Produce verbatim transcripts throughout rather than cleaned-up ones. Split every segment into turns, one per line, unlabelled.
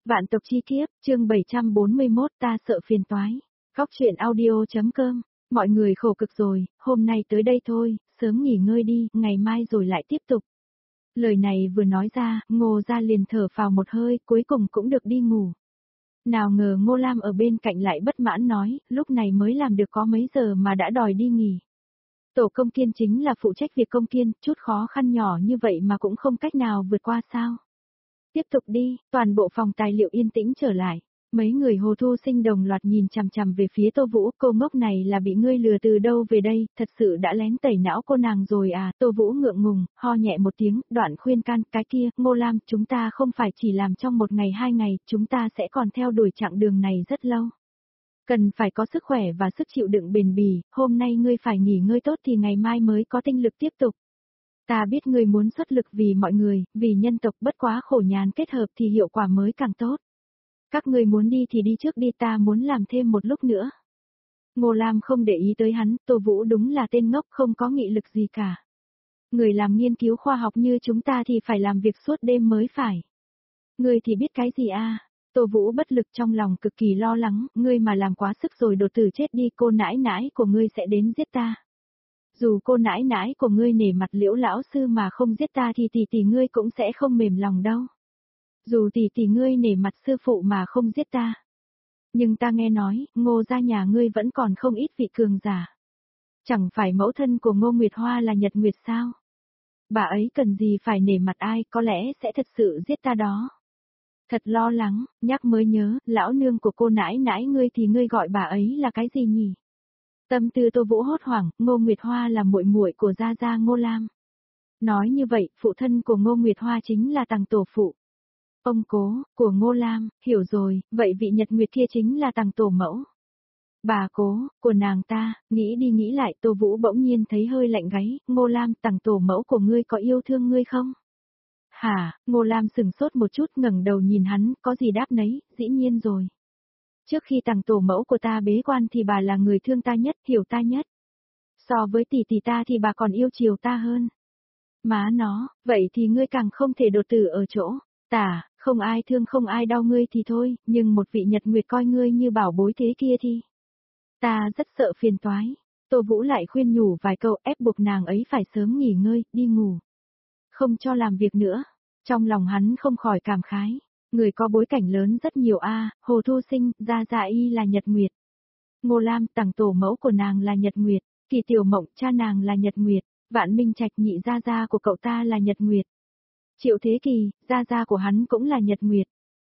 Vạn tộc chi kiếp, chương bảy trăm bốn mươi mốt ta sợ phiền toái. Góc truyện audio.com, mọi người khổ cực rồi, hôm nay tới đây thôi, sớm nghỉ ngơi đi, ngày mai rồi lại tiếp tục. Lời này vừa nói ra, Ngô Gia liền thở phào một hơi, cuối cùng cũng được đi ngủ. Nào ngờ Ngô Lam ở bên cạnh lại bất mãn nói, lúc này mới làm được có mấy giờ mà đã đòi đi nghỉ. Tổ công kiên chính là phụ trách việc công kiên, chút khó khăn nhỏ như vậy mà cũng không cách nào vượt qua sao. Tiếp tục đi, toàn bộ phòng tài liệu yên tĩnh trở lại. Mấy người Hồ Thu Sinh đồng loạt nhìn chằm chằm về phía Tô Vũ, cô ngốc này là bị ngươi lừa từ đâu về đây, thật sự đã lén tẩy não cô nàng rồi à. Tô Vũ ngượng ngùng, ho nhẹ một tiếng, đoạn khuyên can, cái kia, Ngô Lam, chúng ta không phải chỉ làm trong một ngày hai ngày, chúng ta sẽ còn theo đuổi chặng đường này rất lâu. Cần phải có sức khỏe và sức chịu đựng bền bỉ, hôm nay ngươi phải nghỉ ngơi tốt thì ngày mai mới có tinh lực tiếp tục. Ta biết ngươi muốn xuất lực vì mọi người, vì nhân tộc, bất quá khổ nhàn kết hợp thì hiệu quả mới càng tốt. Các ngươi muốn đi thì đi trước đi, ta muốn làm thêm một lúc nữa. Ngô Lam không để ý tới hắn, Tô Vũ đúng là tên ngốc không có nghị lực gì cả. Người làm nghiên cứu khoa học như chúng ta thì phải làm việc suốt đêm mới phải. Ngươi thì biết cái gì a? Tô Vũ bất lực trong lòng cực kỳ lo lắng, ngươi mà làm quá sức rồi đột tử chết đi, cô nãi nãi của ngươi sẽ đến giết ta. Dù cô nãi nãi của ngươi nể mặt Liễu lão sư mà không giết ta thì tỷ tỷ ngươi cũng sẽ không mềm lòng đâu. Dù tỷ tỷ ngươi nể mặt sư phụ mà không giết ta. Nhưng ta nghe nói, Ngô gia nhà ngươi vẫn còn không ít vị cường giả. Chẳng phải mẫu thân của Ngô Nguyệt Hoa là Nhật Nguyệt sao? Bà ấy cần gì phải nể mặt ai, có lẽ sẽ thật sự giết ta đó. Thật lo lắng, nhắc mới nhớ, lão nương của cô nãi nãi ngươi thì ngươi gọi bà ấy là cái gì nhỉ? Tâm tư Tô Vũ hốt hoảng, Ngô Nguyệt Hoa là muội muội của gia gia Ngô Lam. Nói như vậy, phụ thân của Ngô Nguyệt Hoa chính là Tằng tổ phụ. Ông cố, của Ngô Lam, hiểu rồi, vậy vị Nhật Nguyệt kia chính là Tằng tổ mẫu. Bà cố, của nàng ta, nghĩ đi nghĩ lại, Tô Vũ bỗng nhiên thấy hơi lạnh gáy, Ngô Lam, Tằng tổ mẫu của ngươi có yêu thương ngươi không? Hả, Ngô Lam sừng sốt một chút ngẩng đầu nhìn hắn, có gì đáp nấy, dĩ nhiên rồi. Trước khi Tằng tổ mẫu của ta bế quan thì bà là người thương ta nhất, hiểu ta nhất. So với tỷ tỷ ta thì bà còn yêu chiều ta hơn. Má nó, vậy thì ngươi càng không thể đột tử ở chỗ. Tả, không ai thương không ai đau ngươi thì thôi, nhưng một vị Nhật Nguyệt coi ngươi như bảo bối thế kia thì. Ta rất sợ phiền toái. Tô Vũ lại khuyên nhủ vài câu ép buộc nàng ấy phải sớm nghỉ ngơi, đi ngủ. Không cho làm việc nữa. Trong lòng hắn không khỏi cảm khái. Người có bối cảnh lớn rất nhiều a, Hồ Thu Sinh, Gia Gia Y là Nhật Nguyệt. Ngô Lam, Tằng tổ mẫu của nàng là Nhật Nguyệt. Kỳ Tiểu Mộng, cha nàng là Nhật Nguyệt. Vạn Minh Trạch, nhị gia gia của cậu ta là Nhật Nguyệt. Triệu Thế Kỳ, gia gia của hắn cũng là Nhật Nguyệt.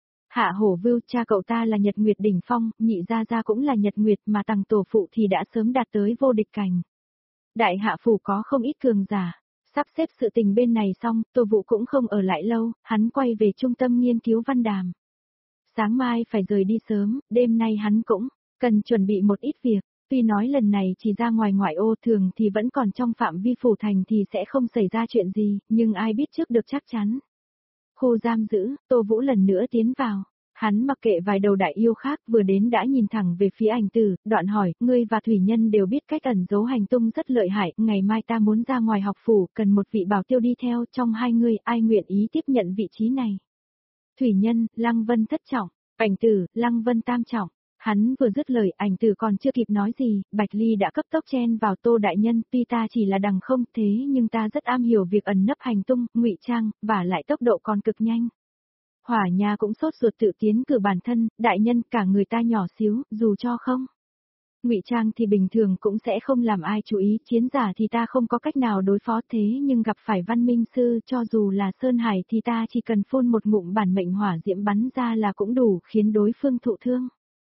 Hạ Hổ Vưu, cha cậu ta là Nhật Nguyệt đỉnh phong, nhị gia gia cũng là Nhật Nguyệt, mà Tằng tổ phụ thì đã sớm đạt tới vô địch cảnh. Đại hạ phủ có không ít cường giả. Sắp xếp sự tình bên này xong, Tô Vũ cũng không ở lại lâu, hắn quay về trung tâm nghiên cứu văn đàm. Sáng mai phải rời đi sớm, đêm nay hắn cũng cần chuẩn bị một ít việc. Tuy nói lần này chỉ ra ngoài ngoại ô, thường thì vẫn còn trong phạm vi phủ thành thì sẽ không xảy ra chuyện gì, nhưng ai biết trước được chắc chắn. Khu giam giữ, Tô Vũ lần nữa tiến vào. Hắn mặc kệ vài đầu đại yêu khác, vừa đến đã nhìn thẳng về phía Ảnh Tử, đoạn hỏi, ngươi và Thủy Nhân đều biết cách ẩn giấu hành tung rất lợi hại, ngày mai ta muốn ra ngoài học phủ, cần một vị bảo tiêu đi theo, trong hai ngươi, ai nguyện ý tiếp nhận vị trí này? Thủy Nhân, Lăng Vân thất trọng, Ảnh Tử, Lăng Vân tam trọng. Hắn vừa dứt lời, Ảnh Tử còn chưa kịp nói gì, Bạch Ly đã cấp tốc chen vào, Tô đại nhân, tuy ta chỉ là đằng không thế nhưng ta rất am hiểu việc ẩn nấp hành tung, ngụy trang, và lại tốc độ còn cực nhanh. Hỏa Nha cũng sốt ruột tự tiến cử bản thân, đại nhân, cả người ta nhỏ xíu, dù cho không. Ngụy trang thì bình thường cũng sẽ không làm ai chú ý, chiến giả thì ta không có cách nào đối phó, thế nhưng gặp phải văn minh sư, cho dù là Sơn Hải thì ta chỉ cần phun một ngụm bản mệnh hỏa diễm bắn ra là cũng đủ khiến đối phương thụ thương.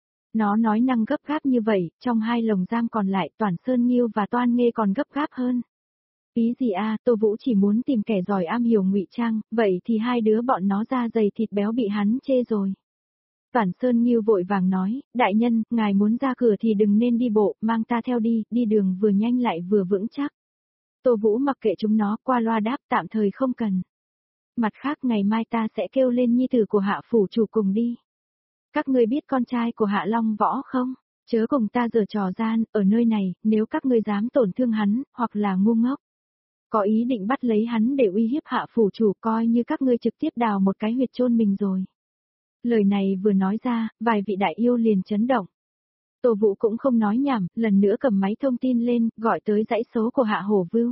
Nó nói năng gấp gáp như vậy, trong hai lồng giam còn lại Toản Sơn Nghiêu và Toan Nghê còn gấp gáp hơn. Ý gì a, Tô Vũ chỉ muốn tìm kẻ giỏi am hiểu ngụy trang, vậy thì hai đứa bọn nó da dày thịt béo bị hắn chê rồi. Toản Sơn Nghiêu vội vàng nói, đại nhân, ngài muốn ra cửa thì đừng nên đi bộ, mang ta theo đi, đi đường vừa nhanh lại vừa vững chắc. Tô Vũ mặc kệ chúng nó, qua loa đáp tạm thời không cần. Mặt khác ngày mai ta sẽ kêu lên nhi tử của Hạ phủ chủ cùng đi. Các ngươi biết con trai của Hạ Long Võ không? Chớ cùng ta giở trò gian, ở nơi này, nếu các ngươi dám tổn thương hắn, hoặc là ngu ngốc. Có ý định bắt lấy hắn để uy hiếp Hạ phủ chủ, coi như các ngươi trực tiếp đào một cái huyệt chôn mình rồi. Lời này vừa nói ra, vài vị đại yêu liền chấn động. Tô Vũ cũng không nói nhảm, lần nữa cầm máy thông tin lên, gọi tới dãy số của Hạ Hổ Vưu.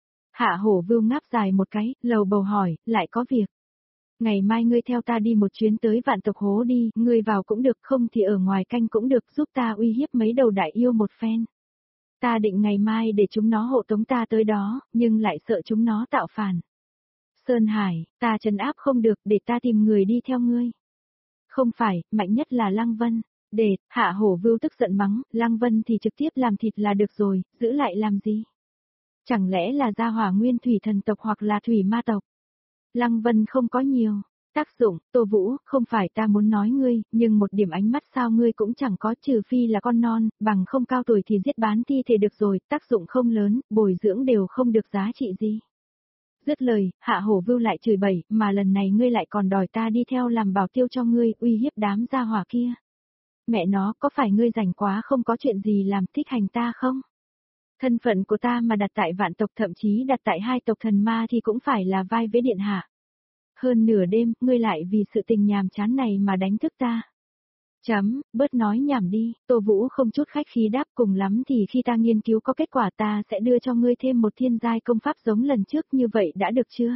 Hạ Hổ Vưu ngáp dài một cái, lầu bầu hỏi, lại có việc. Ngày mai ngươi theo ta đi một chuyến tới vạn tộc hố đi, ngươi vào cũng được, không thì ở ngoài canh cũng được, giúp ta uy hiếp mấy đầu đại yêu một phen. Ta định ngày mai để chúng nó hộ tống ta tới đó, nhưng lại sợ chúng nó tạo phản. Sơn Hải, ta trấn áp không được, để ta tìm người đi theo ngươi. Không phải, mạnh nhất là Lăng Vân. Để, Hạ Hổ Vưu tức giận mắng, Lăng Vân thì trực tiếp làm thịt là được rồi, giữ lại làm gì? Chẳng lẽ là gia hỏa nguyên thủy thần tộc hoặc là thủy ma tộc? Lăng Vân không có nhiều tác dụng, Tô Vũ, không phải ta muốn nói ngươi, nhưng một điểm ánh mắt sao ngươi cũng chẳng có, trừ phi là con non, bằng không cao tuổi thì giết bán thi thể được rồi, tác dụng không lớn, bồi dưỡng đều không được giá trị gì. Dứt lời, Hạ Hổ Vưu lại chửi bậy, mà lần này ngươi lại còn đòi ta đi theo làm bảo tiêu cho ngươi, uy hiếp đám gia hỏa kia. Mẹ nó, có phải ngươi rảnh quá không có chuyện gì làm, thích hành ta không? Thân phận của ta mà đặt tại vạn tộc, thậm chí đặt tại hai tộc thần ma thì cũng phải là vai vế điện hạ. Hơn nửa đêm, ngươi lại vì sự tình nhàm chán này mà đánh thức ta. Chấm, bớt nói nhảm đi, Tô Vũ không chút khách khí đáp, cùng lắm thì khi ta nghiên cứu có kết quả ta sẽ đưa cho ngươi thêm một thiên giai công pháp giống lần trước, như vậy đã được chưa?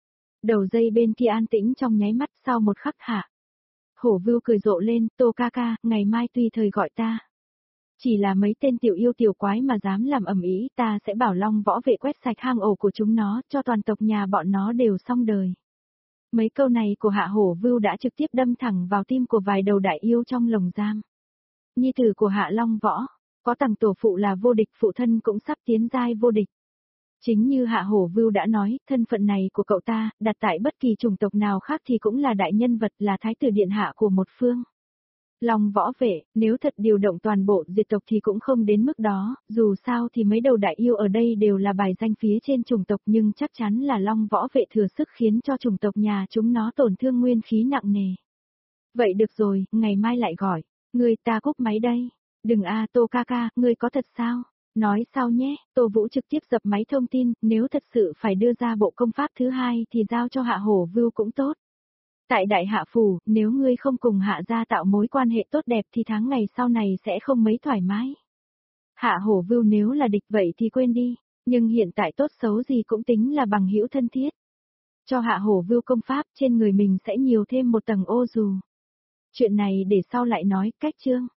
Đầu dây bên kia an tĩnh trong nháy mắt, sau một khắc Hạ Hổ Vưu cười rộ lên, Tô ca ca, ngày mai tùy thời gọi ta. Chỉ là mấy tên tiểu yêu tiểu quái mà dám làm ầm ĩ, ta sẽ bảo Long Võ Vệ quét sạch hang ổ của chúng nó, cho toàn tộc nhà bọn nó đều xong đời. Mấy câu này của Hạ Hổ Vưu đã trực tiếp đâm thẳng vào tim của vài đầu đại yêu trong lồng giam. Nhi tử của Hạ Long Võ, có tầng tổ phụ là vô địch, phụ thân cũng sắp tiến giai vô địch. Chính như Hạ Hổ Vưu đã nói, thân phận này của cậu ta, đặt tại bất kỳ chủng tộc nào khác thì cũng là đại nhân vật, là thái tử điện hạ của một phương. Long Võ Vệ, nếu thật điều động toàn bộ diệt tộc thì cũng không đến mức đó, dù sao thì mấy đầu đại yêu ở đây đều là bài danh phía trên chủng tộc, nhưng chắc chắn là Long Võ Vệ thừa sức khiến cho chủng tộc nhà chúng nó tổn thương nguyên khí nặng nề. Vậy được rồi, ngày mai lại gọi, người ta cúp máy đây. Đừng a Tô ca ca, ngươi có thật sao? Nói sao nhé, Tô Vũ trực tiếp dập máy thông tin, nếu thật sự phải đưa ra bộ công pháp thứ hai thì giao cho Hạ Hổ Vưu cũng tốt. Tại Đại Hạ Phủ, nếu ngươi không cùng Hạ gia tạo mối quan hệ tốt đẹp thì tháng ngày sau này sẽ không mấy thoải mái. Hạ Hổ Vưu nếu là địch vậy thì quên đi, nhưng hiện tại tốt xấu gì cũng tính là bằng hữu thân thiết. Cho Hạ Hổ Vưu công pháp, trên người mình sẽ nhiều thêm một tầng ô dù. Chuyện này để sau lại nói, cách chương.